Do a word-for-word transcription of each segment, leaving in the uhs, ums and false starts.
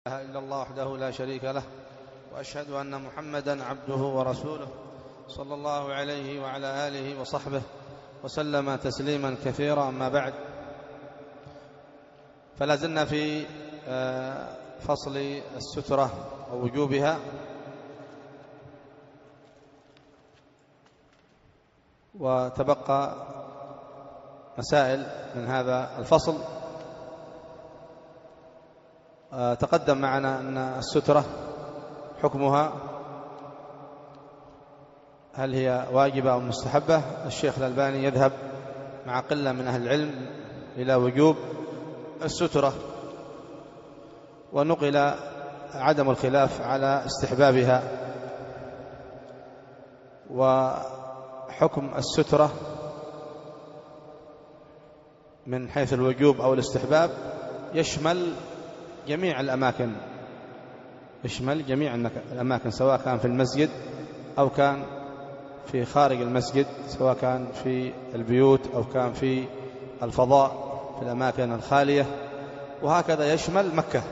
لا إله إلا الله وحده لا شريك له، وأشهد أن محمدا عبده ورسوله صلى الله عليه وعلى آله وصحبه وسلم تسليما كثيرا. أما بعد، فلا زلنا في فصل السترة ووجوبها، وتبقى مسائل من هذا الفصل. تقدم معنا أن السترة حكمها هل هي واجبة أو مستحبة. الشيخ الألباني يذهب مع قلة من أهل العلم إلى وجوب السترة، ونقل عدم الخلاف على استحبابها. وحكم السترة من حيث الوجوب أو الاستحباب يشمل جميع الأماكن، يشمل جميع الأماكن، سواء كان في المسجد أو كان في خارج المسجد، سواء كان في البيوت أو كان في الفضاء في الأماكن الخالية. وهكذا يشمل مكة،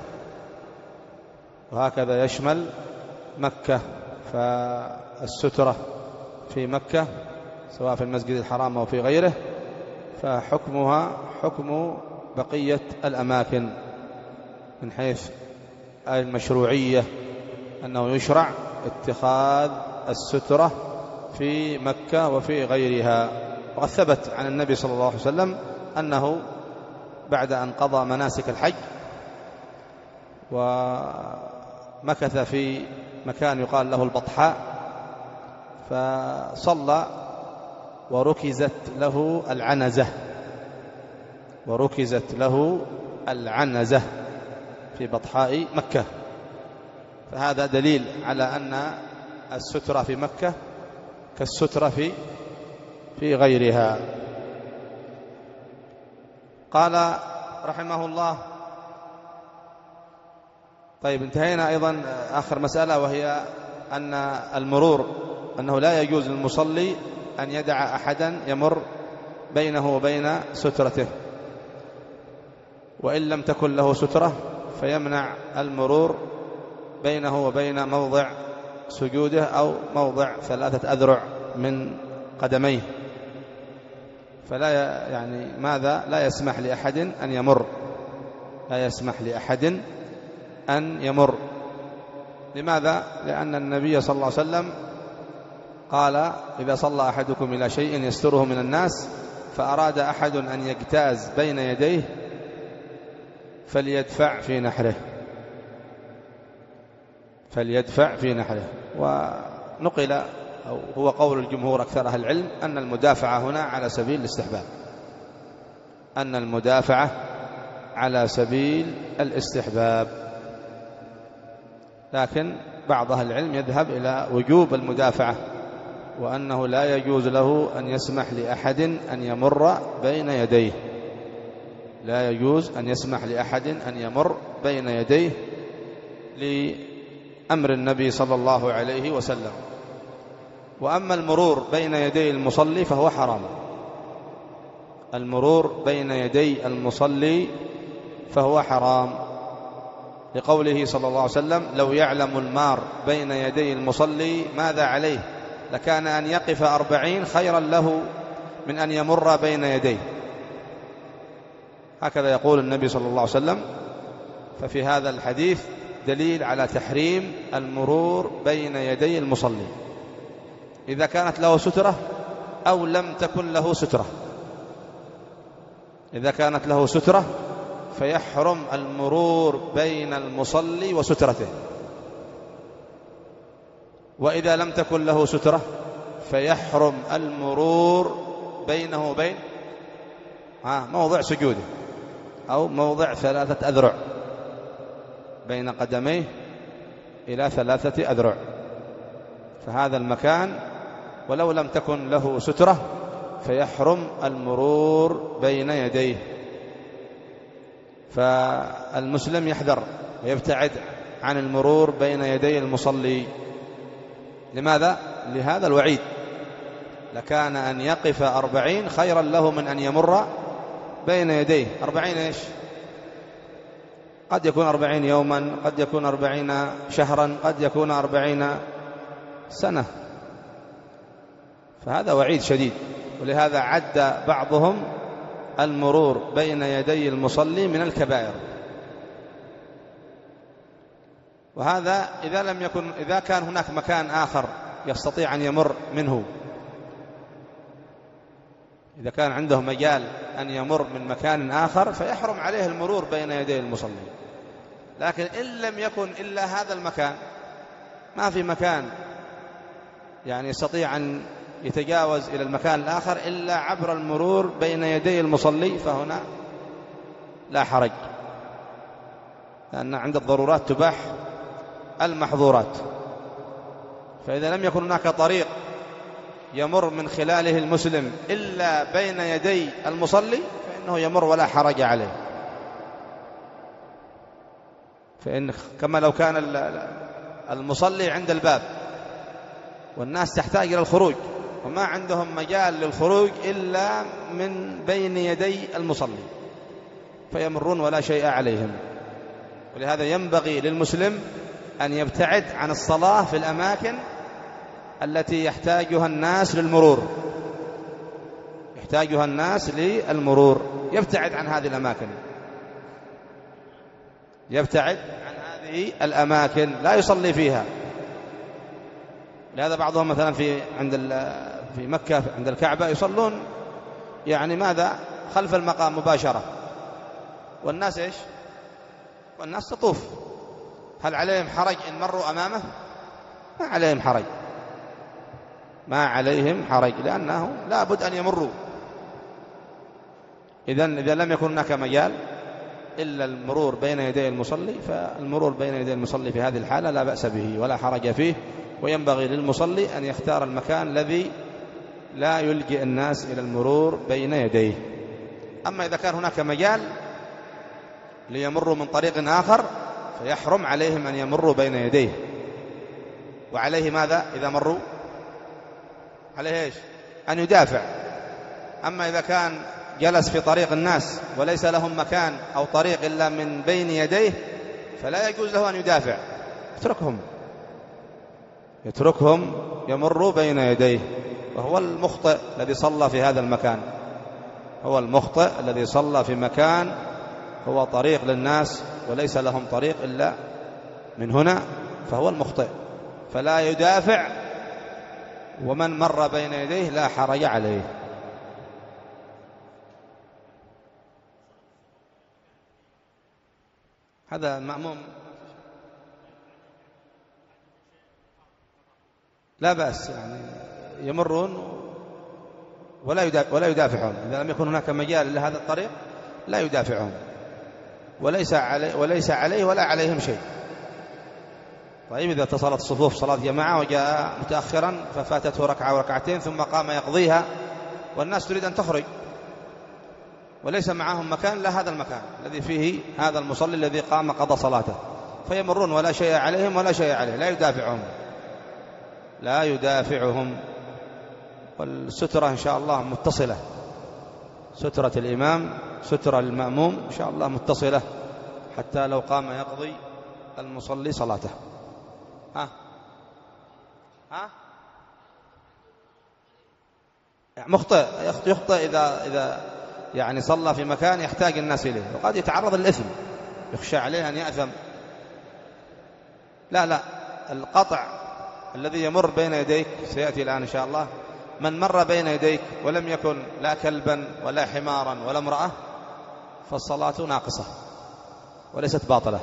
وهكذا يشمل مكة. فالسترة في مكة سواء في المسجد الحرام أو في غيره فحكمها حكم بقية الأماكن من حيث المشروعية، أنه يشرع اتخاذ السترة في مكة وفي غيرها. وقد ثبت عن النبي صلى الله عليه وسلم أنه بعد أن قضى مناسك الحج ومكث في مكان يقال له البطحاء، فصلى وركزت له العنزة، وركزت له العنزة في بطحاء مكة. فهذا دليل على أن السترة في مكة كالسترة في في غيرها. قال رحمه الله: طيب، انتهينا أيضا آخر مسألة، وهي أن المرور، أنه لا يجوز للمصلي أن يدع أحدا يمر بينه وبين سترته، وإن لم تكن له سترة فيمنع المرور بينه وبين موضع سجوده أو موضع ثلاثة أذرع من قدميه. فلا يعني ماذا لا يسمح لأحد أن يمر، لا يسمح لأحد أن يمر. لماذا؟ لأن النبي صلى الله عليه وسلم قال: إذا صلى أحدكم إلى شيء يستره من الناس فأراد أحد أن يجتاز بين يديه فليدفع في نحره، فليدفع في نحره. ونقل أو هو قول الجمهور أكثر أهل العلم أن المدافعة هنا على سبيل الاستحباب، أن المدافعة على سبيل الاستحباب. لكن بعض أهل العلم يذهب إلى وجوب المدافعة، وأنه لا يجوز له أن يسمح لأحد أن يمر بين يديه، لا يجوز أن يسمح لأحد أن يمر بين يديه لأمر النبي صلى الله عليه وسلم. وأما المرور بين يدي المصلي فهو حرام، المرور بين يدي المصلي فهو حرام، لقوله صلى الله عليه وسلم: لو يعلم المار بين يدي المصلي ماذا عليه لكان أن يقف أربعين خيرا له من أن يمر بين يديه. هكذا يقول النبي صلى الله عليه وسلم. ففي هذا الحديث دليل على تحريم المرور بين يدي المصلي إذا كانت له سترة أو لم تكن له سترة. إذا كانت له سترة فيحرم المرور بين المصلي وسترته، وإذا لم تكن له سترة فيحرم المرور بينه وبين موضع سجوده أو موضع ثلاثة أذرع، بين قدميه إلى ثلاثة أذرع. فهذا المكان ولو لم تكن له سترة فيحرم المرور بين يديه. فالمسلم يحذر ويبتعد عن المرور بين يدي المصلي. لماذا؟ لهذا الوعيد: لكان أن يقف أربعين خيرا له من أن يمر بين يديه. أربعين إيش؟ قد يكون أربعين يوما، قد يكون أربعين شهرا، قد يكون أربعين سنة، فهذا وعيد شديد. ولهذا عد بعضهم المرور بين يدي المصلي من الكبائر. وهذا إذا لم يكن إذا كان هناك مكان آخر يستطيع أن يمر منه، إذا كان عنده مجال أن يمر من مكان آخر فيحرم عليه المرور بين يدي المصلي. لكن إن لم يكن إلا هذا المكان، ما في مكان يعني يستطيع أن يتجاوز إلى المكان الآخر إلا عبر المرور بين يدي المصلي، فهنا لا حرج، لأن عند الضرورات تباح المحظورات. فإذا لم يكن هناك طريق يمر من خلاله المسلم إلا بين يدي المصلي فإنه يمر ولا حرج عليه. فإن كما لو كان المصلي عند الباب والناس تحتاج إلى الخروج وما عندهم مجال للخروج إلا من بين يدي المصلي، فيمرون ولا شيء عليهم. ولهذا ينبغي للمسلم أن يبتعد عن الصلاة في الأماكن التي يحتاجها الناس للمرور، يحتاجها الناس للمرور، يبتعد عن هذه الأماكن، يبتعد عن هذه الأماكن، لا يصلي فيها. لهذا بعضهم مثلا في عند في مكة عند الكعبة يصلون يعني ماذا خلف المقام مباشرة، والناس إيش؟ والناس تطوف. هل عليهم حرج إن مروا أمامه؟ ما عليهم حرج، ما عليهم حرج، لأنه لا بد أن يمروا. إذن إذا لم يكن هناك مجال إلا المرور بين يدي المصلي، فالمرور بين يدي المصلي في هذه الحالة لا بأس به ولا حرج فيه. وينبغي للمصلي أن يختار المكان الذي لا يلجئ الناس إلى المرور بين يديه. أما إذا كان هناك مجال ليمروا من طريق آخر فيحرم عليهم أن يمروا بين يديه. وعليه ماذا إذا مروا؟ عليه إيش؟ أن يدافع. أما إذا كان جلس في طريق الناس وليس لهم مكان أو طريق إلا من بين يديه فلا يجوز له أن يدافع، يتركهم يتركهم يمروا بين يديه. وهو المخطئ الذي صلى في هذا المكان، هو المخطئ الذي صلى في مكان هو طريق للناس وليس لهم طريق إلا من هنا، فهو المخطئ، فلا يدافع. ومن مر بين يديه لا حرج عليه. هذا مأموم لا بأس، يعني يمرون ولا يدافع ولا يدافعهم. إذا لم يكن هناك مجال لهذا الطريق لا يدافعهم، وليس عليه وليس عليه ولا عليهم شيء. طيب إذا اتصلت الصفوف صلاة جماعة وجاء متأخرا ففاتته ركعة وركعتين ثم قام يقضيها والناس تريد أن تخرج وليس معهم مكان لا هذا المكان الذي فيه هذا المصلي الذي قام قضى صلاته، فيمرون ولا شيء عليهم ولا شيء عليه، لا يدافعهم لا يدافعهم. والسترة إن شاء الله متصلة، سترة الإمام سترة المأموم إن شاء الله متصلة، حتى لو قام يقضي المصلي صلاته. ها ها مخطئ يخطئ إذا إذا يعني صلى في مكان يحتاج الناس إليه وقد يتعرض للإثم، يخشى عليه أن يأثم. لا لا القطع الذي يمر بين يديك سيأتي الآن إن شاء الله. من مر بين يديك ولم يكن لا كلبا ولا حمارا ولا امرأة فالصلاة ناقصة وليست باطلة.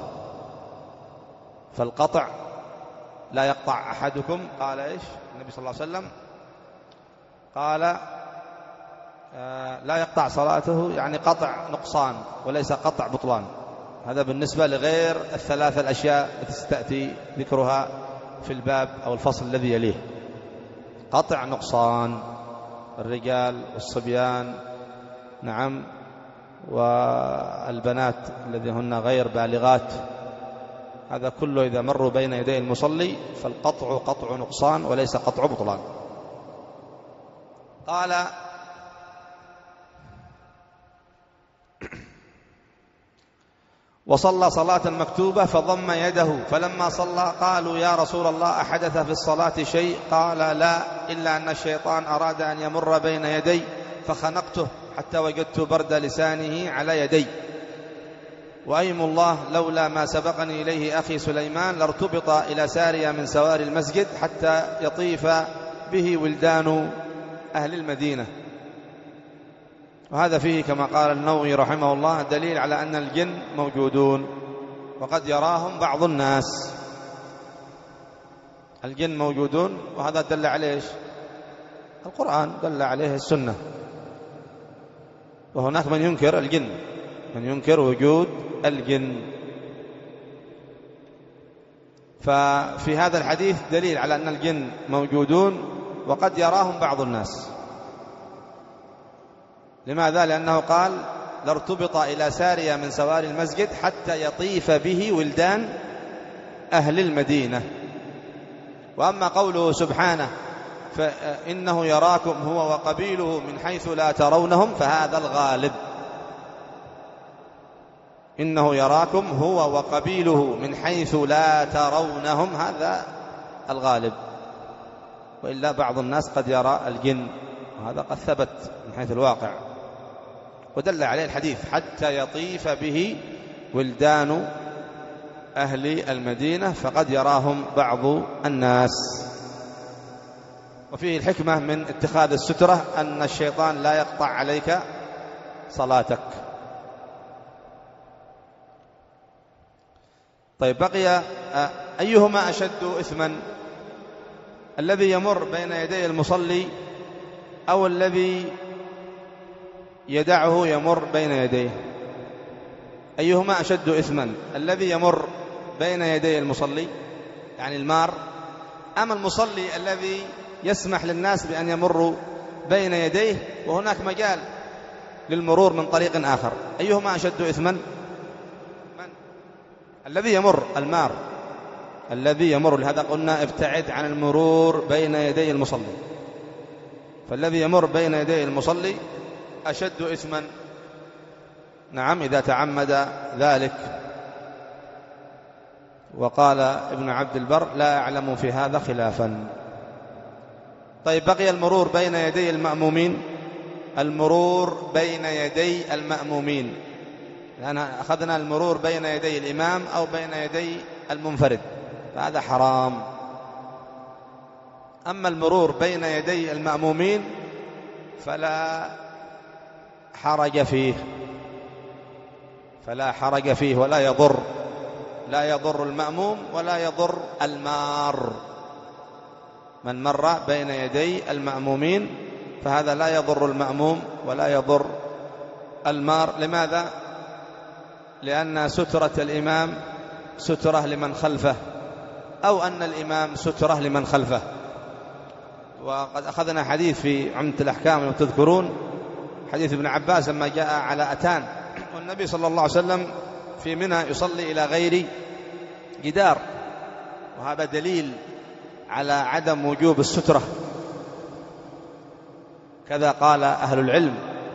فالقطع لا يقطع أحدكم، قال إيش النبي صلى الله عليه وسلم؟ قال آه لا يقطع صلاته، يعني قطع نقصان وليس قطع بطلان. هذا بالنسبة لغير الثلاث الأشياء التي ستأتي ذكرها في الباب أو الفصل الذي يليه. قطع نقصان الرجال والصبيان، نعم، والبنات الذين هن غير بالغات، هذا كله إذا مروا بين يدي المصلي فالقطع قطع نقصان وليس قطع بطلان. قال وصلى صلاة مكتوبة فضم يده، فلما صلى قالوا يا رسول الله أحدث في الصلاة شيء؟ قال لا، إلا أن الشيطان أراد أن يمر بين يدي فخنقته حتى وجدت برد لسانه على يدي. وأيم الله لولا ما سبقني إليه أخي سليمان لارتبط إلى سارية من سواري المسجد حتى يطيف به ولدان أهل المدينة. وهذا فيه كما قال النووي رحمه الله دليل على أن الجن موجودون وقد يراهم بعض الناس. الجن موجودون، وهذا دل عليه القرآن، دل عليه السنة. وهناك من ينكر الجن، من ينكر وجود الجن. ففي هذا الحديث دليل على أن الجن موجودون وقد يراهم بعض الناس. لماذا؟ لأنه قال لارتبط إلى سارية من سواري المسجد حتى يطيف به ولدان أهل المدينة. وأما قوله سبحانه فإنه يراكم هو وقبيله من حيث لا ترونهم، فهذا الغالب، إنه يراكم هو وقبيله من حيث لا ترونهم، هذا الغالب. وإلا بعض الناس قد يرى الجن، وهذا قد ثبت من حيث الواقع، ودل عليه الحديث حتى يطيف به ولدان أهل المدينة، فقد يراهم بعض الناس. وفيه الحكمة من اتخاذ السترة أن الشيطان لا يقطع عليك صلاتك. طيب، بقي أيهما أشد إثما، الذي يمر بين يدي المصلي أو الذي يدعه يمر بين يديه؟ أيهما أشد إثما، الذي يمر بين يدي المصلي يعني المار، أم المصلي الذي يسمح للناس بأن يمروا بين يديه وهناك مجال للمرور من طريق آخر؟ أيهما أشد إثما؟ من؟ الذي يمر، المار الذي يمر. لهذا قلنا ابتعد عن المرور بين يدي المصلي. فالذي يمر بين يدي المصلي أشد إثما، نعم، إذا تعمد ذلك. وقال ابن عبد البر لا أعلم في هذا خلافا. طيب، بقي المرور بين يدي المأمومين. المرور بين يدي المأمومين، لأن أخذنا المرور بين يدي الإمام أو بين يدي المنفرد، فهذا حرام. أما المرور بين يدي المأمومين فلا حرج فيه، فلا حرج فيه ولا يضر، لا يضر المأموم ولا يضر المار. من مر بين يدي المأمومين فهذا لا يضر المأموم ولا يضر المار. لماذا؟ لأن سترة الإمام سترة لمن خلفه، أو أن الإمام سترة لمن خلفه. وقد أخذنا حديث في عمدة الأحكام لو تذكرون، حديث ابن عباس لما جاء على أتان والنبي صلى الله عليه وسلم في منى يصلي إلى غير جدار، وهذا دليل على عدم وجوب السترة. كذا قال أهل العلم.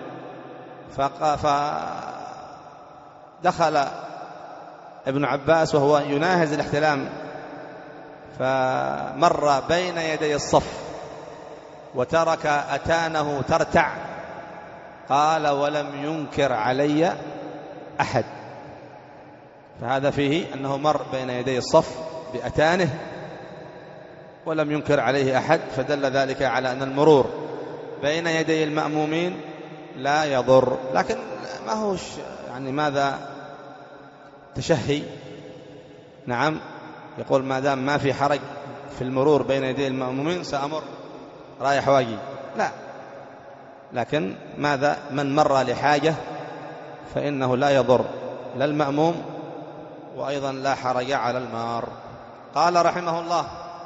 فدخل ابن عباس وهو يناهز الاحتلام، فمر بين يدي الصف وترك أتانه ترتع، قال ولم ينكر علي أحد. فهذا فيه أنه مر بين يدي الصف بأتانه ولم ينكر عليه أحد، فدل ذلك على أن المرور بين يدي المأمومين لا يضر. لكن ما هوش يعني ماذا تشهي، نعم، يقول ما دام ما في حرج في المرور بين يدي المأمومين سأمر رايح واجي، لا. لكن ماذا؟ من مر لحاجة فإنه لا يضر لا المأموم وأيضا لا حرج على المار. قال رحمه الله: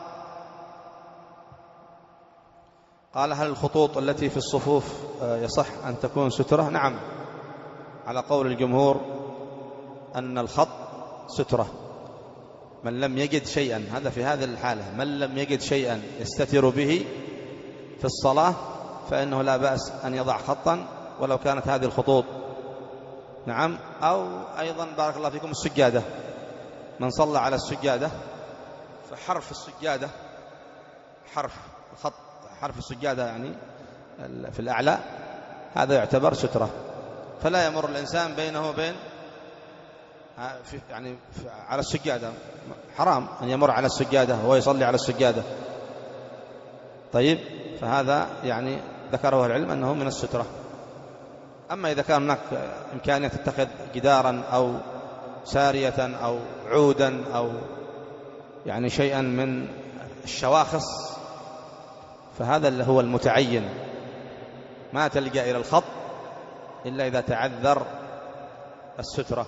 قال هل الخطوط التي في الصفوف يصح أن تكون سترة؟ نعم، على قول الجمهور أن الخط سترة. من لم يجد شيئا، هذا في هذه الحالة، من لم يجد شيئا يستتر به في الصلاة فإنه لا بأس أن يضع خطا ولو كانت هذه الخطوط نعم. أو أيضا بارك الله فيكم السجادة، من صلى على السجادة فحرف السجادة، حرف خط حرف السجادة يعني في الأعلى، هذا يعتبر سترة، فلا يمر الإنسان بينه وبين يعني على السجادة، حرام أن يمر على السجادة وهو يصلي على السجادة. طيب، فهذا يعني ذكره العلم أنه من السترة. أما إذا كان هناك إمكانية تتخذ جدارا أو سارية أو عودا أو يعني شيئا من الشواخص، فهذا اللي هو المتعين، ما تلجأ إلى الخط إلا إذا تعذر السترة.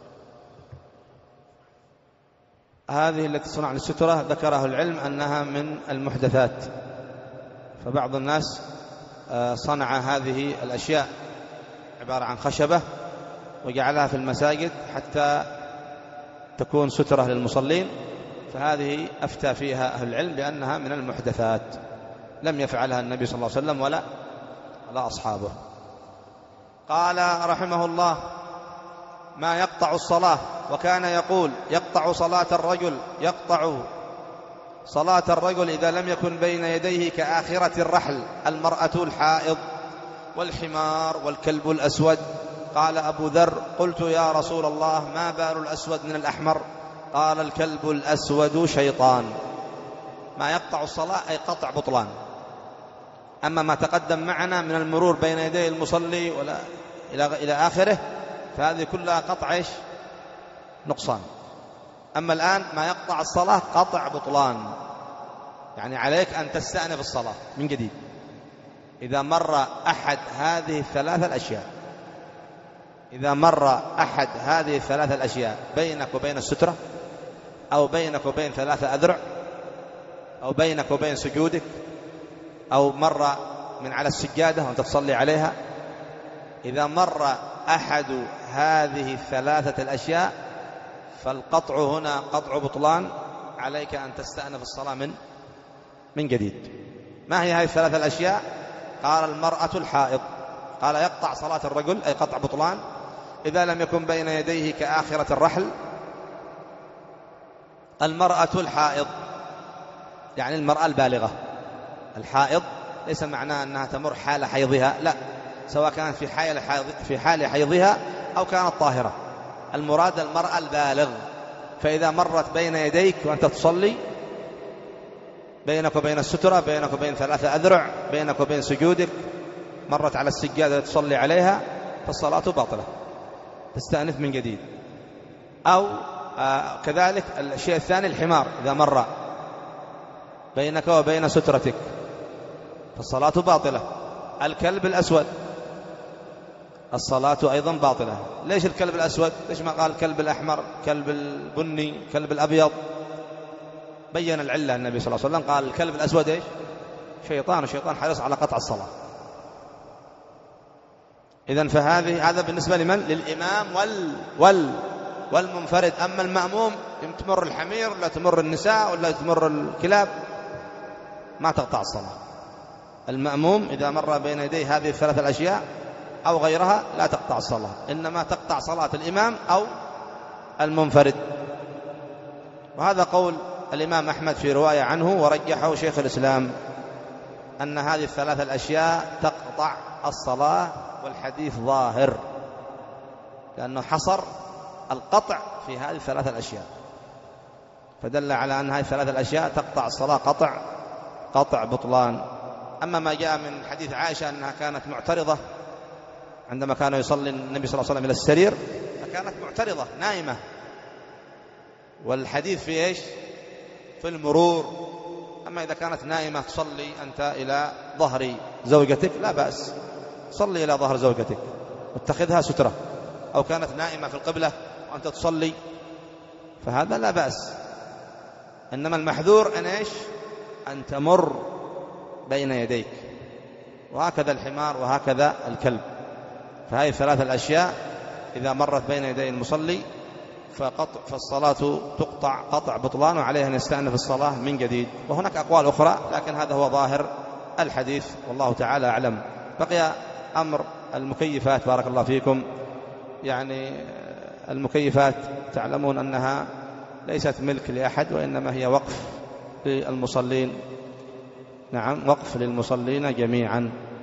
هذه التي تصنع للسترة ذكره العلم أنها من المحدثات، فبعض الناس صنع هذه الأشياء عبارة عن خشبة وجعلها في المساجد حتى تكون سترة للمصلين، فهذه أفتى فيها أهل العلم بأنها من المحدثات، لم يفعلها النبي صلى الله عليه وسلم ولا ولا أصحابه. قال رحمه الله: ما يقطع الصلاة، وكان يقول: يقطع صلاة الرجل يقطع صلاة الرجل إذا لم يكن بين يديه كآخرة الرحل المرأة الحائض والحمار والكلب الأسود. قال أبو ذر: قلت يا رسول الله ما بال الأسود من الأحمر؟ قال: الكلب الأسود شيطان. ما يقطع الصلاة أي قطع بطلان. أما ما تقدم معنا من المرور بين يدي المصلي ولا إلى إلى آخره فهذه كلها قطع إيش؟ نقصان. أما الآن ما يقطع الصلاة قطع بطلان، يعني عليك أن تستأنف الصلاة من جديد إذا مر أحد هذه الثلاثة الأشياء. إذا مر أحد هذه الثلاثة الأشياء بينك وبين السترة، أو بينك وبين ثلاثة أذرع، أو بينك وبين سجودك، أو مر من على السجادة وأنت تصلي عليها، إذا مر أحد هذه الثلاثة الأشياء فالقطع هنا قطع بطلان، عليك أن تستأنف الصلاة من من جديد. ما هي هذه الثلاثة الأشياء؟ قال: المرأة الحائض. قال: يقطع صلاة الرجل أي قطع بطلان إذا لم يكن بين يديه كآخرة الرحل. المرأة الحائض يعني المرأة البالغة. الحائض ليس معناه أنها تمر حال حيضها، لا، سواء كانت في حال حيض في حال حيضها أو كانت طاهرة، المراد المرأة البالغ. فإذا مرت بين يديك وأنت تصلي، بينك وبين السترة، بينك وبين ثلاثة أذرع، بينك وبين سجودك، مرت على السجادة تصلي عليها، فالصلاة باطلة، تستأنف من جديد. أو آه كذلك الشيء الثاني الحمار، إذا مر بينك وبين سترتك فالصلاة باطلة. الكلب الأسود الصلاة أيضا باطلة. ليش الكلب الأسود؟ ليش ما قال الكلب الأحمر، كلب البني، كلب الأبيض؟ بين العلة النبي صلى الله عليه وسلم، قال الكلب الأسود إيش؟ شيطان، وشيطان حريص على قطع الصلاة. إذن فهذه هذا بالنسبة لمن؟ للإمام وال وال والمنفرد. أما المأموم تمر الحمير ولا تمر النساء ولا تمر الكلاب ما تقطع الصلاة. المأموم إذا مر بين يديه هذه الثلاثة الأشياء أو غيرها لا تقطع الصلاة، إنما تقطع صلاة الإمام أو المنفرد. وهذا قول الإمام أحمد في رواية عنه، ورجحه شيخ الإسلام، أن هذه الثلاثة الأشياء تقطع الصلاة، والحديث ظاهر لأنه حصر القطع في هذه الثلاثة الأشياء، فدل على أن هذه الثلاثة الأشياء تقطع الصلاة قطع قطع بطلان. أما ما جاء من حديث عائشة أنها كانت معترضة عندما كان يصلي النبي صلى الله عليه وسلم إلى السرير، فكانت معترضة نائمة، والحديث في إيش؟ في المرور. أما إذا كانت نائمة تصلي أنت إلى ظهر زوجتك لا بأس، صلي إلى ظهر زوجتك واتخذها سترة، أو كانت نائمة في القبلة وأنت تصلي فهذا لا بأس. إنما المحذور أن إيش؟ أن تمر بين يديك، وهكذا الحمار وهكذا الكلب. فهذه الثلاثة الأشياء إذا مرت بين يدي المصلي فقطع فالصلاة تقطع قطع بطلان، وعليه أن يستأنف الصلاة من جديد. وهناك أقوال أخرى لكن هذا هو ظاهر الحديث والله تعالى أعلم. بقي أمر المكيفات بارك الله فيكم. يعني المكيفات تعلمون أنها ليست ملك لأحد، وإنما هي وقف للمصلين. نعم، وقف للمصلين جميعا.